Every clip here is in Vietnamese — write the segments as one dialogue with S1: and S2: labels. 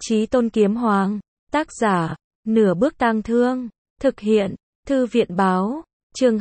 S1: Chí Tôn Kiếm Hoàng, tác giả, Nửa Bước Tang Thương, thực hiện, Thư viện báo, chương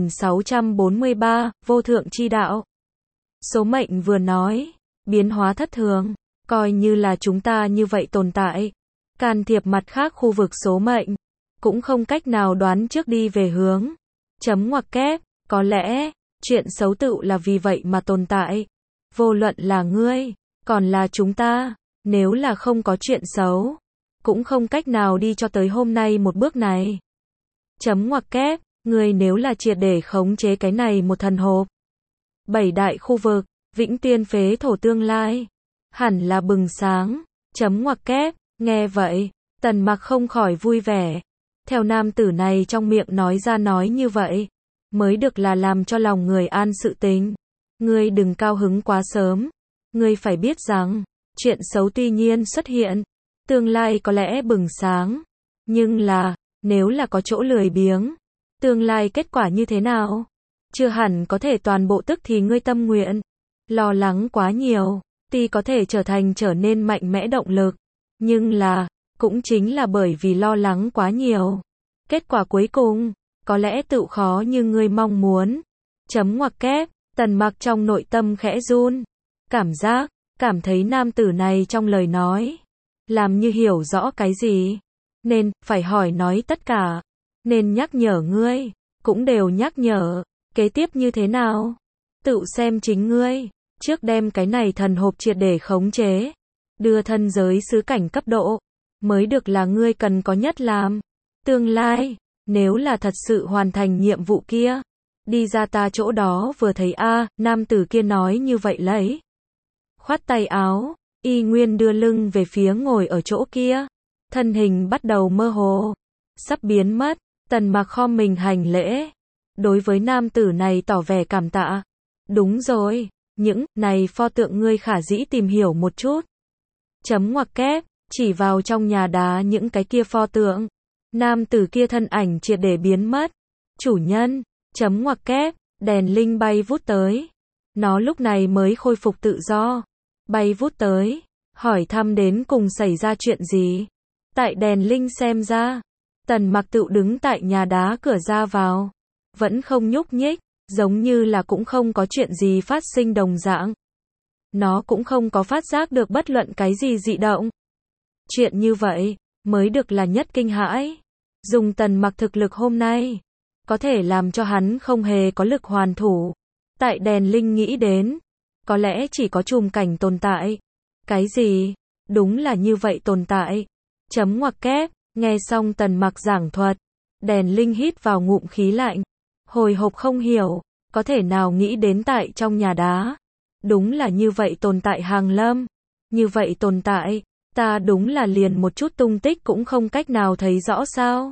S1: 2643, Vô Thượng Chi Đạo. Số mệnh vừa nói, biến hóa thất thường, coi như là chúng ta như vậy tồn tại, can thiệp mặt khác khu vực số mệnh, cũng không cách nào đoán trước đi về hướng. Chấm ngoặc kép, có lẽ, chuyện xấu tựu là vì vậy mà tồn tại. Vô luận là ngươi, còn là chúng ta, nếu là không có chuyện xấu, cũng không cách nào đi cho tới hôm nay một bước này. Chấm ngoặc kép, ngươi nếu là triệt để khống chế cái này một thần hộp. 7 đại khu vực, vĩnh tuyên phế thổ tương lai, hẳn là bừng sáng. Chấm ngoặc kép, nghe vậy, Tần Mặc không khỏi vui vẻ. Theo nam tử này trong miệng nói ra nói như vậy, mới được là làm cho lòng người an sự tình. Ngươi đừng cao hứng quá sớm. Ngươi phải biết rằng, chuyện xấu tuy nhiên xuất hiện, tương lai có lẽ bừng sáng. Nhưng là, nếu là có chỗ lười biếng, tương lai kết quả như thế nào? Chưa hẳn có thể toàn bộ tức thì ngươi tâm nguyện. Lo lắng quá nhiều, tuy có thể trở nên mạnh mẽ động lực. Nhưng là, cũng chính là bởi vì lo lắng quá nhiều. Kết quả cuối cùng, có lẽ tự khó như ngươi mong muốn. Chấm ngoặc kép, Tần Mặc trong nội tâm khẽ run. Cảm thấy nam tử này trong lời nói, làm như hiểu rõ cái gì. Nên, phải hỏi nói tất cả. Nên nhắc nhở ngươi, cũng đều nhắc nhở. Kế tiếp như thế nào? Tự xem chính ngươi. Trước đem cái này thần hộp triệt để khống chế. Đưa thân giới xứ cảnh cấp độ. Mới được là ngươi cần có nhất làm. Tương lai, nếu là thật sự hoàn thành nhiệm vụ kia, đi ra ta chỗ đó vừa thấy nam tử kia nói như vậy lấy. Khoát tay áo, y nguyên đưa lưng về phía ngồi ở chỗ kia. Thân hình bắt đầu mơ hồ, sắp biến mất. Tần Mặc khom mình hành lễ. Đối với nam tử này tỏ vẻ cảm tạ. Đúng rồi, những này pho tượng ngươi khả dĩ tìm hiểu một chút. Chấm ngoặc kép, chỉ vào trong nhà đá những cái kia pho tượng. Nam tử kia thân ảnh triệt để biến mất. Chủ nhân, chấm ngoặc kép, đèn linh bay vút tới. Nó lúc này mới khôi phục tự do. Bay vút tới, hỏi thăm đến cùng xảy ra chuyện gì. Tại đèn linh xem ra, Tần Mặc tự đứng tại nhà đá cửa ra vào. Vẫn không nhúc nhích, giống như là cũng không có chuyện gì phát sinh đồng dạng. Nó cũng không có phát giác được bất luận cái gì dị động. Chuyện như vậy, mới được là nhất kinh hãi. Dùng Tần Mặc thực lực hôm nay, có thể làm cho hắn không hề có lực hoàn thủ. Tại đèn linh nghĩ đến, có lẽ chỉ có trùm cảnh tồn tại. Cái gì? Đúng là như vậy tồn tại. Chấm ngoặc kép, nghe xong Tần Mặc giảng thuật. Đèn linh hít vào ngụm khí lạnh. Hồi hộp không hiểu, có thể nào nghĩ đến tại trong nhà đá. Đúng là như vậy tồn tại hàng lâm. Như vậy tồn tại, ta đúng là liền một chút tung tích cũng không cách nào thấy rõ sao.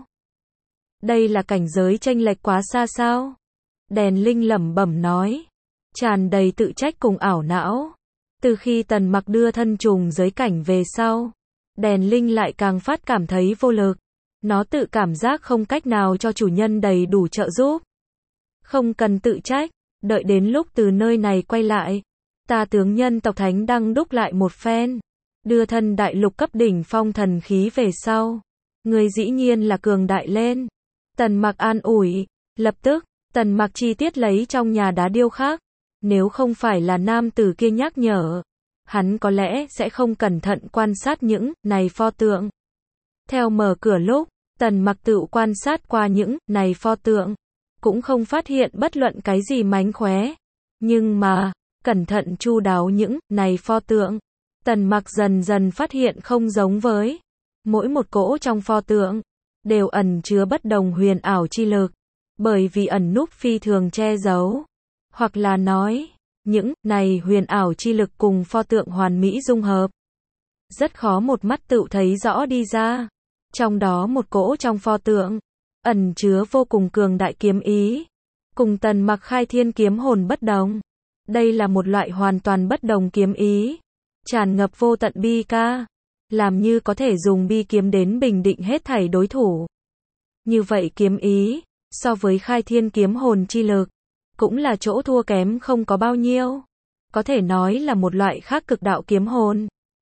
S1: Đây là cảnh giới chênh lệch quá xa sao? Đèn linh lẩm bẩm nói. Tràn đầy tự trách cùng ảo não. Từ khi Tần Mặc đưa thân trùng giới cảnh về sau, đèn linh lại càng phát cảm thấy vô lực. Nó tự cảm giác không cách nào cho chủ nhân đầy đủ trợ giúp. Không cần tự trách, đợi đến lúc từ nơi này quay lại, ta tướng nhân tộc thánh đăng đúc lại một phen, đưa thân đại lục cấp đỉnh phong thần khí về sau, người dĩ nhiên là cường đại lên. Tần Mặc an ủi. Lập tức, Tần Mặc chi tiết lấy trong nhà đá điêu khắc. Nếu không phải là nam tử kia nhắc nhở, hắn có lẽ sẽ không cẩn thận quan sát những này pho tượng. Theo mở cửa lúc, Tần Mặc tự quan sát qua những này pho tượng, cũng không phát hiện bất luận cái gì mánh khóe. Nhưng mà, cẩn thận chu đáo những này pho tượng, Tần Mặc dần dần phát hiện không giống với. Mỗi một cỗ trong pho tượng, đều ẩn chứa bất đồng huyền ảo chi lực, bởi vì ẩn núp phi thường che giấu. Hoặc là nói, những này huyền ảo chi lực cùng pho tượng hoàn mỹ dung hợp. Rất khó một mắt tự thấy rõ đi ra. Trong đó một cỗ trong pho tượng, ẩn chứa vô cùng cường đại kiếm ý. Cùng Tần Mặc khai thiên kiếm hồn bất đồng. Đây là một loại hoàn toàn bất đồng kiếm ý. Tràn ngập vô tận bi ca. Làm như có thể dùng bi kiếm đến bình định hết thảy đối thủ. Như vậy kiếm ý, so với khai thiên kiếm hồn chi lực, cũng là chỗ thua kém không có bao nhiêu. Có thể nói là một loại khác cực đạo kiếm hồn.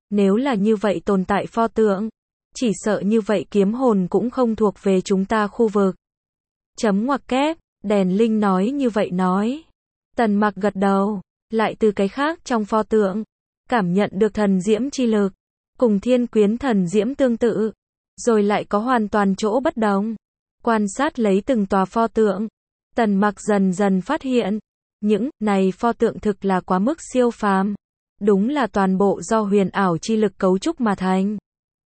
S1: Nếu là như vậy tồn tại pho tượng, chỉ sợ như vậy kiếm hồn cũng không thuộc về chúng ta khu vực. Chấm ngoặc kép, đèn linh nói như vậy nói. Tần Mặc gật đầu, lại từ cái khác trong pho tượng, cảm nhận được thần diễm chi lực, cùng thiên quyến thần diễm tương tự, rồi lại có hoàn toàn chỗ bất đồng. Quan sát lấy từng tòa pho tượng, Tần Mặc dần dần phát hiện, những này pho tượng thực là quá mức siêu phàm, đúng là toàn bộ do huyền ảo chi lực cấu trúc mà thành,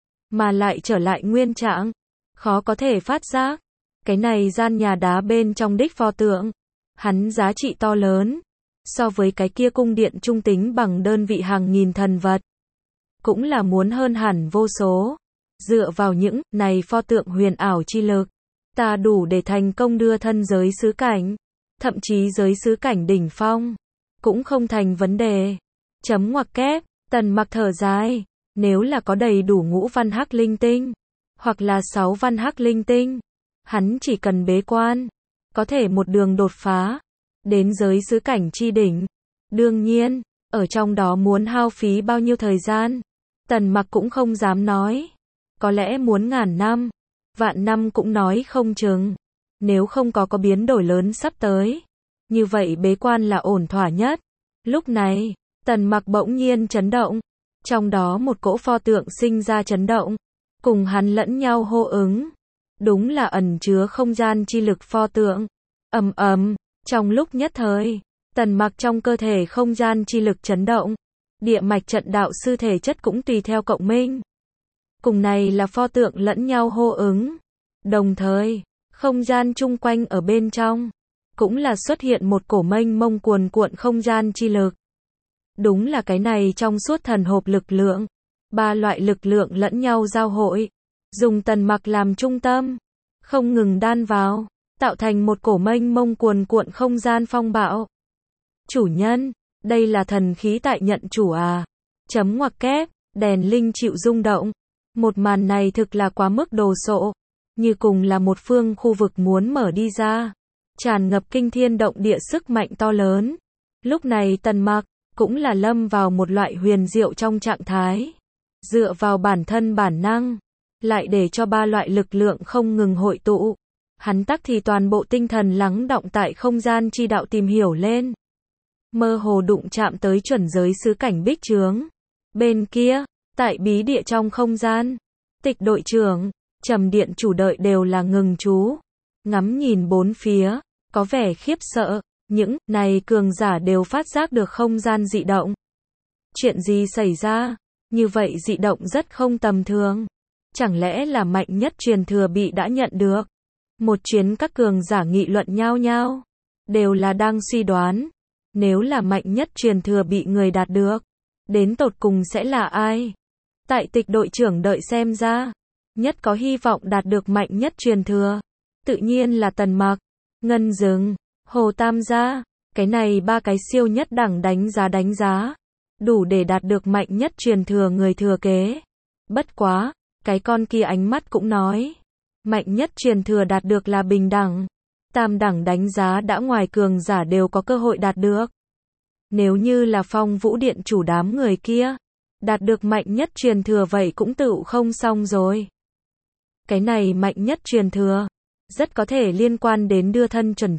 S1: mà lại trở lại nguyên trạng, khó có thể phát giác. Cái này gian nhà đá bên trong đích pho tượng, hắn giá trị to lớn, so với cái kia cung điện trung tính bằng đơn vị hàng nghìn thần vật, cũng là muốn hơn hẳn vô số. Dựa vào những này pho tượng huyền ảo chi lực, ta đủ để thành công đưa thân giới xứ cảnh, thậm chí giới xứ cảnh đỉnh phong, cũng không thành vấn đề. Chấm ngoặc kép, Tần Mặc thở dài, nếu là có đầy đủ ngũ văn hắc linh tinh, hoặc là 6 văn hắc linh tinh, hắn chỉ cần bế quan, có thể một đường đột phá, đến giới xứ cảnh chi đỉnh. Đương nhiên, ở trong đó muốn hao phí bao nhiêu thời gian, Tần Mặc cũng không dám nói. Có lẽ muốn ngàn năm, vạn năm cũng nói không chừng. Nếu không có biến đổi lớn sắp tới, như vậy bế quan là ổn thỏa nhất. Lúc này, Tần Mặc bỗng nhiên chấn động, trong đó một cỗ pho tượng sinh ra chấn động, cùng hắn lẫn nhau hô ứng. Đúng là ẩn chứa không gian chi lực pho tượng. Ầm ầm, trong lúc nhất thời, Tần Mặc trong cơ thể không gian chi lực chấn động, địa mạch trận đạo sư thể chất cũng tùy theo cộng minh. Cùng này là pho tượng lẫn nhau hô ứng. Đồng thời, không gian chung quanh ở bên trong, cũng là xuất hiện một cổ mênh mông cuồn cuộn không gian chi lực. Đúng là cái này trong suốt thần hộp lực lượng. Ba loại lực lượng lẫn nhau giao hội, dùng Tần Mặc làm trung tâm, không ngừng đan vào, tạo thành một cổ mênh mông cuồn cuộn không gian phong bạo. Chủ nhân, đây là thần khí tại nhận chủ à? Chấm ngoặc kép, đèn linh chịu rung động. Một màn này thực là quá mức đồ sộ, như cùng là một phương khu vực muốn mở đi ra, tràn ngập kinh thiên động địa sức mạnh to lớn. Lúc này Tần Mặc cũng là lâm vào một loại huyền diệu trong trạng thái, dựa vào bản thân bản năng, lại để cho ba loại lực lượng không ngừng hội tụ. Hắn tắc thì toàn bộ tinh thần lắng đọng tại không gian chi đạo tìm hiểu lên, mơ hồ đụng chạm tới chuẩn giới xứ cảnh bích trướng. Bên kia, tại bí địa trong không gian, Tịch đội trưởng, Trầm điện chủ đợi đều là ngừng chú, ngắm nhìn bốn phía, có vẻ khiếp sợ. Những này cường giả đều phát giác được không gian dị động. Chuyện gì xảy ra? Như vậy dị động rất không tầm thường. Chẳng lẽ là mạnh nhất truyền thừa bị đã nhận được? Một chuyến các cường giả nghị luận nhau nhau, đều là đang suy đoán, nếu là mạnh nhất truyền thừa bị người đạt được, đến tột cùng sẽ là ai? Tại Tịch đội trưởng đợi xem ra, nhất có hy vọng đạt được mạnh nhất truyền thừa, tự nhiên là Tần Mặc, Ngân Dừng, Hồ Tam gia. Cái này ba cái siêu nhất đẳng đánh giá, đủ để đạt được mạnh nhất truyền thừa người thừa kế. Bất quá, cái con kia ánh mắt cũng nói, mạnh nhất truyền thừa đạt được là bình đẳng, tam đẳng đánh giá đã ngoài cường giả đều có cơ hội đạt được. Nếu như là Phong Vũ Điện chủ đám người kia, đạt được mạnh nhất truyền thừa vậy cũng tựu không xong rồi. Cái này mạnh nhất truyền thừa, rất có thể liên quan đến đưa thân chuẩn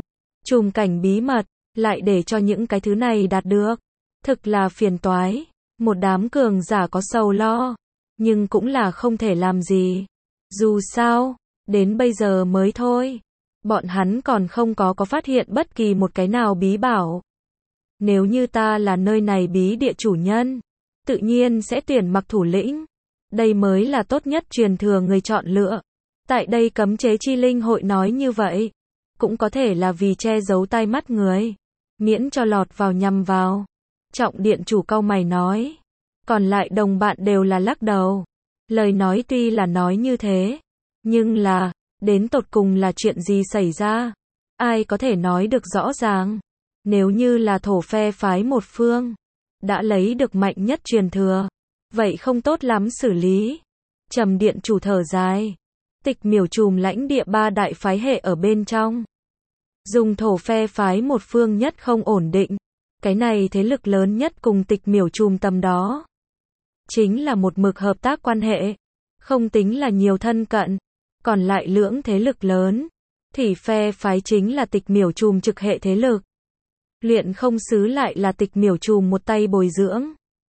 S1: chùm cảnh bí mật, lại để cho những cái thứ này đạt được. Thực là phiền toái, một đám cường giả có sầu lo, nhưng cũng là không thể làm gì. Dù sao, đến bây giờ mới thôi, bọn hắn còn không có phát hiện bất kỳ một cái nào bí bảo. Nếu như ta là nơi này bí địa chủ nhân, tự nhiên sẽ tuyển Mặc thủ lĩnh. Đây mới là tốt nhất truyền thừa người chọn lựa. Tại đây cấm chế chi linh hội nói như vậy, cũng có thể là vì che giấu tai mắt người, miễn cho lọt vào nhằm vào. Trọng điện chủ cau mày nói. Còn lại đồng bạn đều là lắc đầu. Lời nói tuy là nói như thế, nhưng là, đến tột cùng là chuyện gì xảy ra? Ai có thể nói được rõ ràng? Nếu như là thổ phe phái một phương, đã lấy được mạnh nhất truyền thừa, vậy không tốt lắm xử lý. Trầm điện chủ thở dài. Tịch miểu trùm lãnh địa ba đại phái hệ ở bên trong, dùng thổ phe phái một phương nhất không ổn định. Cái này thế lực lớn nhất cùng Tịch miểu trùm tầm đó. chính là một mực hợp tác quan hệ, không tính là nhiều thân cận, còn lại lưỡng thế lực lớn, thủy phe phái chính là Tịch Miểu Trùm trực hệ thế lực. Luyện không sứ lại là Tịch Miểu Trùm một tay bồi dưỡng.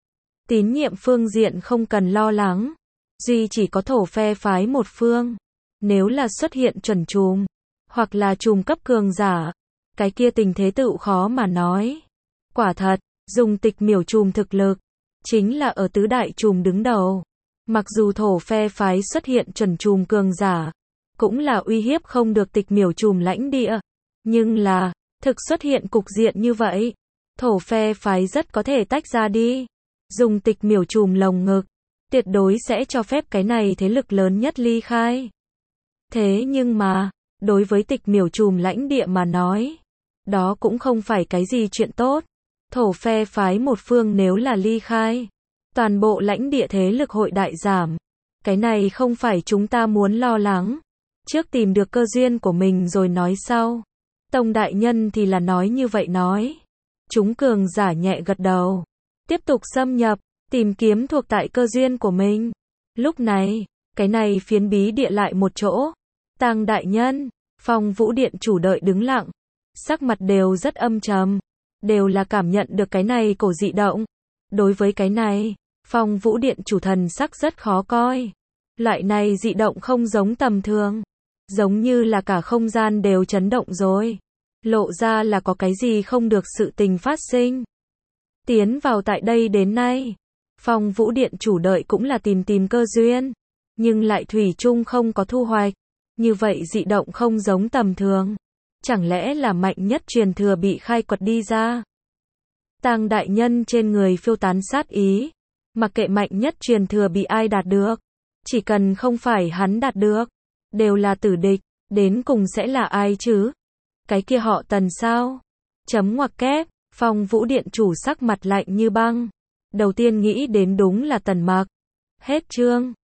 S1: Tín nhiệm phương diện không cần lo lắng, duy chỉ có thổ phe phái một phương. Nếu là xuất hiện chuẩn trùm, hoặc là trùm cấp cường giả, cái kia tình thế tựu khó mà nói. Quả thật, dùng Tịch Miểu Trùm thực lực, chính là ở tứ đại trùm đứng đầu. Mặc dù thổ phe phái xuất hiện chuẩn trùm cường giả, cũng là uy hiếp không được Tịch Miểu Trùm lãnh địa. Nhưng là, thực xuất hiện cục diện như vậy, thổ phe phái rất có thể tách ra đi. Dùng Tịch Miểu Trùm lồng ngực, tuyệt đối sẽ cho phép cái này thế lực lớn nhất ly khai. Thế nhưng mà, đối với Tịch Miểu Trùm lãnh địa mà nói, đó cũng không phải cái gì chuyện tốt. Thổ phe phái một phương nếu là ly khai, toàn bộ lãnh địa thế lực hội đại giảm. Cái này không phải chúng ta muốn lo lắng. Trước tìm được cơ duyên của mình rồi nói sau. Tông đại nhân thì là nói như vậy nói. Chúng cường giả nhẹ gật đầu. Tiếp tục xâm nhập, tìm kiếm thuộc tại cơ duyên của mình. Lúc này, cái này phiến bí địa lại một chỗ. Tang đại nhân, Phong Vũ Điện chủ đợi đứng lặng. Sắc mặt đều rất âm trầm. Đều là cảm nhận được cái này cổ dị động. Đối với cái này, Phong Vũ Điện chủ thần sắc rất khó coi. Loại này dị động không giống tầm thường. Giống như là cả không gian đều chấn động rồi. Lộ ra là có cái gì không được sự tình phát sinh. Tiến vào tại đây đến nay, Phong Vũ Điện chủ đợi cũng là tìm cơ duyên. Nhưng lại thủy chung không có thu hoạch. Như vậy dị động không giống tầm thường. Chẳng lẽ là mạnh nhất truyền thừa bị khai quật đi ra? Tang đại nhân trên người phiêu tán sát ý. Mặc kệ mạnh nhất truyền thừa bị ai đạt được. Chỉ cần không phải hắn đạt được. Đều là tử địch. Đến cùng sẽ là ai chứ? Cái kia họ Tần sao? Chấm ngoặc kép. Phong Vũ Điện chủ sắc mặt lạnh như băng. Đầu tiên nghĩ đến đúng là Tần Mặc. Hết chương.